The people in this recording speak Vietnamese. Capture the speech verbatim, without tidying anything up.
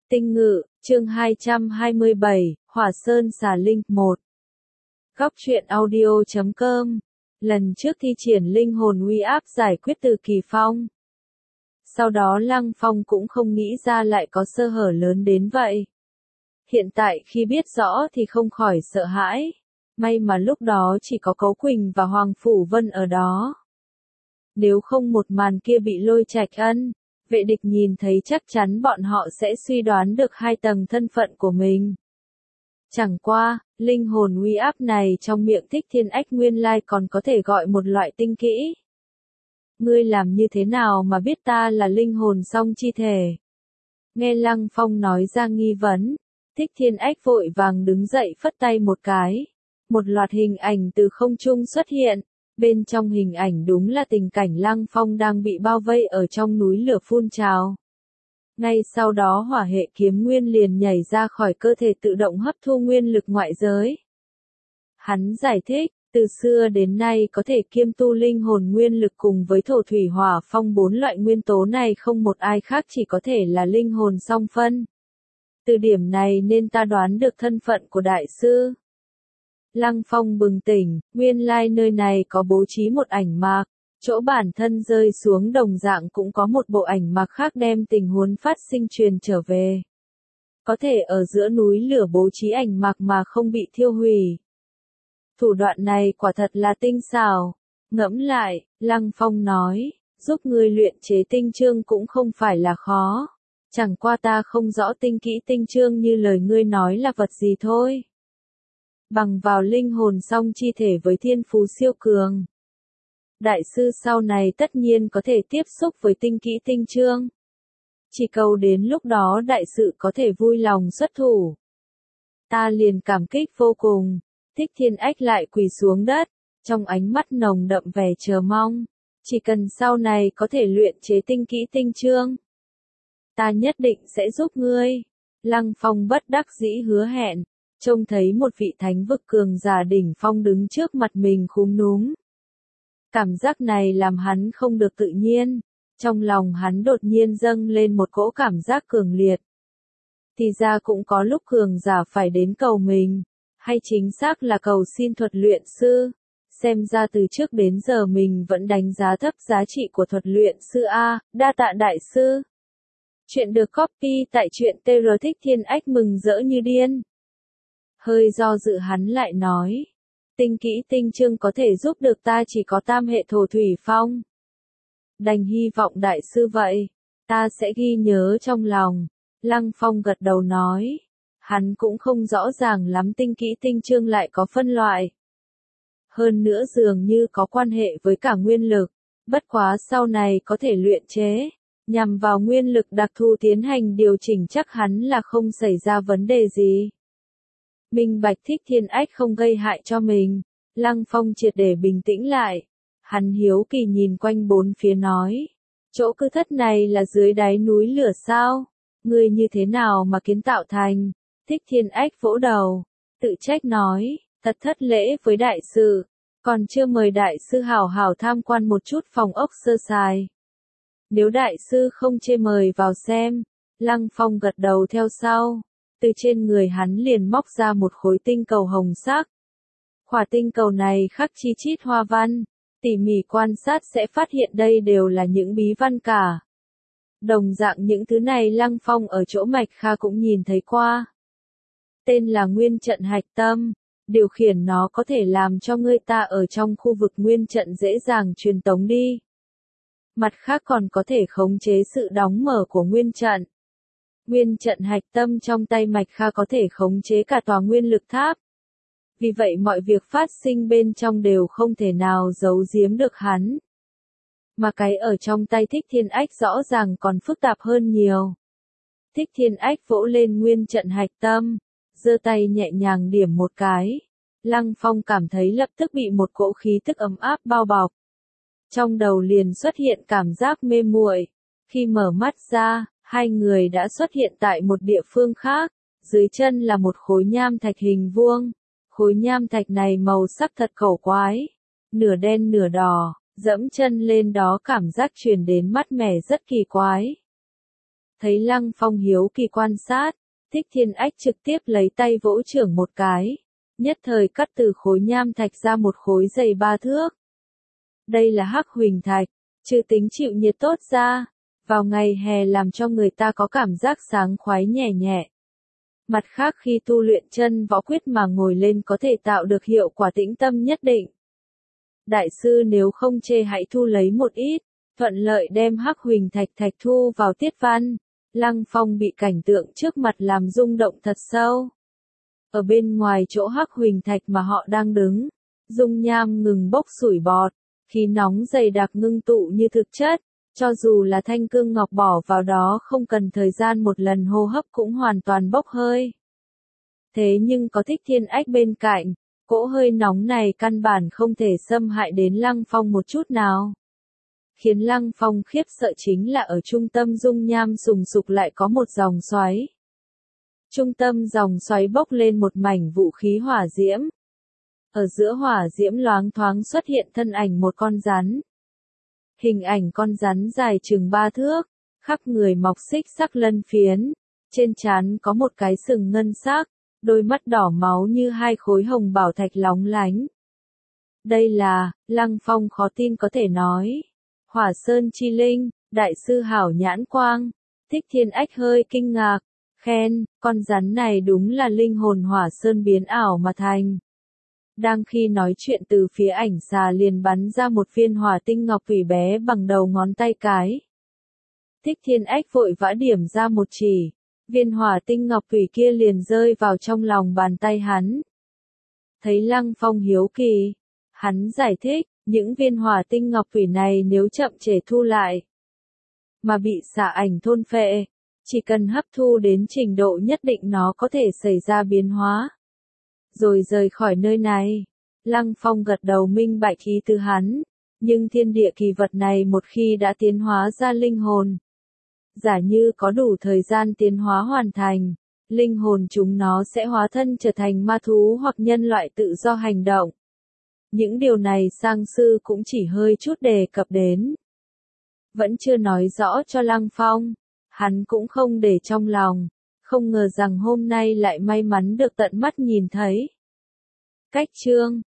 Tinh Ngự, chương hai trăm hai mươi bảy, Hỏa Sơn Xà Linh một. Góc truyện audio chấm com. Lần trước thi triển linh hồn uy áp giải quyết Từ Kỳ Phong. Sau đó Lăng Phong cũng không nghĩ ra lại có sơ hở lớn đến vậy. Hiện tại khi biết rõ thì không khỏi sợ hãi. May mà lúc đó chỉ có Cấu Quỳnh và Hoàng Phủ Vân ở đó. Nếu không một màn kia bị Lôi Trạch Ân, Vệ Địch nhìn thấy chắc chắn bọn họ sẽ suy đoán được hai tầng thân phận của mình. Chẳng qua, linh hồn uy áp này trong miệng Thích Thiên Ách nguyên lai còn có thể gọi một loại tinh kỹ. Ngươi làm như thế nào mà biết ta là linh hồn song chi thể? Nghe Lăng Phong nói ra nghi vấn, Thích Thiên Ách vội vàng đứng dậy phất tay một cái. Một loạt hình ảnh từ không trung xuất hiện. Bên trong hình ảnh đúng là tình cảnh Lăng Phong đang bị bao vây ở trong núi lửa phun trào. Ngay sau đó hỏa hệ kiếm nguyên liền nhảy ra khỏi cơ thể tự động hấp thu nguyên lực ngoại giới. Hắn giải thích, từ xưa đến nay có thể kiêm tu linh hồn nguyên lực cùng với thổ thủy hỏa phong bốn loại nguyên tố này không một ai khác chỉ có thể là linh hồn song phân. Từ điểm này nên ta đoán được thân phận của đại sư. Lăng Phong bừng tỉnh, nguyên lai nơi này có bố trí một ảnh mạc, chỗ bản thân rơi xuống đồng dạng cũng có một bộ ảnh mạc khác đem tình huống phát sinh truyền trở về. Có thể ở giữa núi lửa bố trí ảnh mạc mà không bị thiêu hủy. Thủ đoạn này quả thật là tinh xảo. Ngẫm lại, Lăng Phong nói, giúp người luyện chế tinh chương cũng không phải là khó. Chẳng qua ta không rõ tinh kỹ tinh chương như lời ngươi nói là vật gì thôi. Bằng vào linh hồn song chi thể với thiên phú siêu cường. Đại sư sau này tất nhiên có thể tiếp xúc với tinh kỹ tinh chương. Chỉ cầu đến lúc đó đại sự có thể vui lòng xuất thủ. Ta liền cảm kích vô cùng. Thích Thiên Ách lại quỳ xuống đất, trong ánh mắt nồng đậm vẻ chờ mong. Chỉ cần sau này có thể luyện chế tinh kỹ tinh chương. Ta nhất định sẽ giúp ngươi. Lăng Phong bất đắc dĩ hứa hẹn. Trông thấy một vị thánh vực cường giả đỉnh phong đứng trước mặt mình khúm núm. Cảm giác này làm hắn không được tự nhiên. Trong lòng hắn đột nhiên dâng lên một cỗ cảm giác cường liệt. Thì ra cũng có lúc cường giả phải đến cầu mình. Hay chính xác là cầu xin thuật luyện sư. Xem ra từ trước đến giờ mình vẫn đánh giá thấp giá trị của thuật luyện sư A, đa tạ đại sư. Chuyện được copy tại truyện tê rờ Thích Thiên Ách mừng rỡ như điên. Hơi do dự hắn lại nói. Tinh kỹ tinh chương có thể giúp được ta chỉ có tam hệ thổ thủy phong. Đành hy vọng đại sư vậy. Ta sẽ ghi nhớ trong lòng. Lăng Phong gật đầu nói. Hắn cũng không rõ ràng lắm tinh kỹ tinh chương lại có phân loại. Hơn nữa dường như có quan hệ với cả nguyên lực. Bất quá sau này có thể luyện chế. Nhằm vào nguyên lực đặc thù tiến hành điều chỉnh chắc hắn là không xảy ra vấn đề gì. Minh bạch Thích Thiên Ách không gây hại cho mình. Lăng Phong triệt để bình tĩnh lại. Hắn hiếu kỳ nhìn quanh bốn phía nói. Chỗ cư thất này là dưới đáy núi lửa sao? Ngươi như thế nào mà kiến tạo thành? Thích Thiên Ách vỗ đầu. Tự trách nói. Thật thất lễ với đại sư. Còn chưa mời đại sư hảo hảo tham quan một chút phòng ốc sơ sài. Nếu đại sư không chê mời vào xem. Lăng Phong gật đầu theo sau. Từ trên người hắn liền móc ra một khối tinh cầu hồng sắc. Khỏa tinh cầu này khắc chi chít hoa văn. Tỉ mỉ quan sát sẽ phát hiện đây đều là những bí văn cả. Đồng dạng những thứ này Lăng Phong ở chỗ Mạch Kha cũng nhìn thấy qua. Tên là Nguyên Trận Hạch Tâm. Điều khiển nó có thể làm cho người ta ở trong khu vực nguyên trận dễ dàng truyền tống đi. Mặt khác còn có thể khống chế sự đóng mở của nguyên trận. Nguyên trận hạch tâm trong tay Mạch Kha có thể khống chế cả tòa nguyên lực tháp. Vì vậy mọi việc phát sinh bên trong đều không thể nào giấu giếm được hắn. Mà cái ở trong tay Thích Thiên Ách rõ ràng còn phức tạp hơn nhiều. Thích Thiên Ách vỗ lên nguyên trận hạch tâm, giơ tay nhẹ nhàng điểm một cái. Lăng Phong cảm thấy lập tức bị một cỗ khí tức ấm áp bao bọc. Trong đầu liền xuất hiện cảm giác mê muội. Khi mở mắt ra, hai người đã xuất hiện tại một địa phương khác, dưới chân là một khối nham thạch hình vuông. Khối nham thạch này màu sắc thật cổ quái, nửa đen nửa đỏ, dẫm chân lên đó cảm giác truyền đến mát mẻ rất kỳ quái. Thấy Lăng Phong hiếu kỳ quan sát, Thích Thiên Ách trực tiếp lấy tay vỗ chưởng một cái, nhất thời cắt từ khối nham thạch ra một khối dày ba thước. Đây là hắc huỳnh thạch, trừ tính chịu nhiệt tốt ra, vào ngày hè làm cho người ta có cảm giác sáng khoái nhẹ nhẹ. Mặt khác khi tu luyện chân võ quyết mà ngồi lên có thể tạo được hiệu quả tĩnh tâm nhất định. Đại sư nếu không chê hãy thu lấy một ít, thuận lợi đem hắc huỳnh thạch thạch thu vào tiết văn. Lăng Phong bị cảnh tượng trước mặt làm rung động thật sâu. Ở bên ngoài chỗ hắc huỳnh thạch mà họ đang đứng, dung nham ngừng bốc sủi bọt, khí nóng dày đặc ngưng tụ như thực chất, cho dù là thanh cương ngọc bỏ vào đó không cần thời gian một lần hô hấp cũng hoàn toàn bốc hơi. Thế nhưng có Thích Thiên Ách bên cạnh, cỗ hơi nóng này căn bản không thể xâm hại đến Lăng Phong một chút nào. Khiến Lăng Phong khiếp sợ chính là ở trung tâm dung nham sùng sục lại có một dòng xoáy. Trung tâm dòng xoáy bốc lên một mảnh vũ khí hỏa diễm. Ở giữa hỏa diễm loáng thoáng xuất hiện thân ảnh một con rắn. Hình ảnh con rắn dài chừng ba thước, khắp người mọc xích sắc lân phiến, trên trán có một cái sừng ngân sắc, đôi mắt đỏ máu như hai khối hồng bảo thạch lóng lánh. Đây là, Lăng Phong khó tin có thể nói. Hỏa Sơn Chi Linh, đại sư hảo nhãn quang. Thích Thiên Ách hơi kinh ngạc, khen, con rắn này đúng là linh hồn Hỏa Sơn biến ảo mà thành. Đang khi nói chuyện từ phía ảnh xà liền bắn ra một viên hỏa tinh ngọc thủy bé bằng đầu ngón tay cái. Thích Thiên Ách vội vã điểm ra một chỉ, viên hỏa tinh ngọc thủy kia liền rơi vào trong lòng bàn tay hắn. Thấy Lăng Phong hiếu kỳ, hắn giải thích, những viên hỏa tinh ngọc thủy này nếu chậm trễ thu lại, mà bị xà ảnh thôn phệ, chỉ cần hấp thu đến trình độ nhất định nó có thể xảy ra biến hóa. Rồi rời khỏi nơi này, Lăng Phong gật đầu minh bạch ý từ hắn, nhưng thiên địa kỳ vật này một khi đã tiến hóa ra linh hồn, giả như có đủ thời gian tiến hóa hoàn thành, linh hồn chúng nó sẽ hóa thân trở thành ma thú hoặc nhân loại tự do hành động. Những điều này sang sư cũng chỉ hơi chút đề cập đến. Vẫn chưa nói rõ cho Lăng Phong, hắn cũng không để trong lòng, không ngờ rằng hôm nay lại may mắn được tận mắt nhìn thấy. Cách chương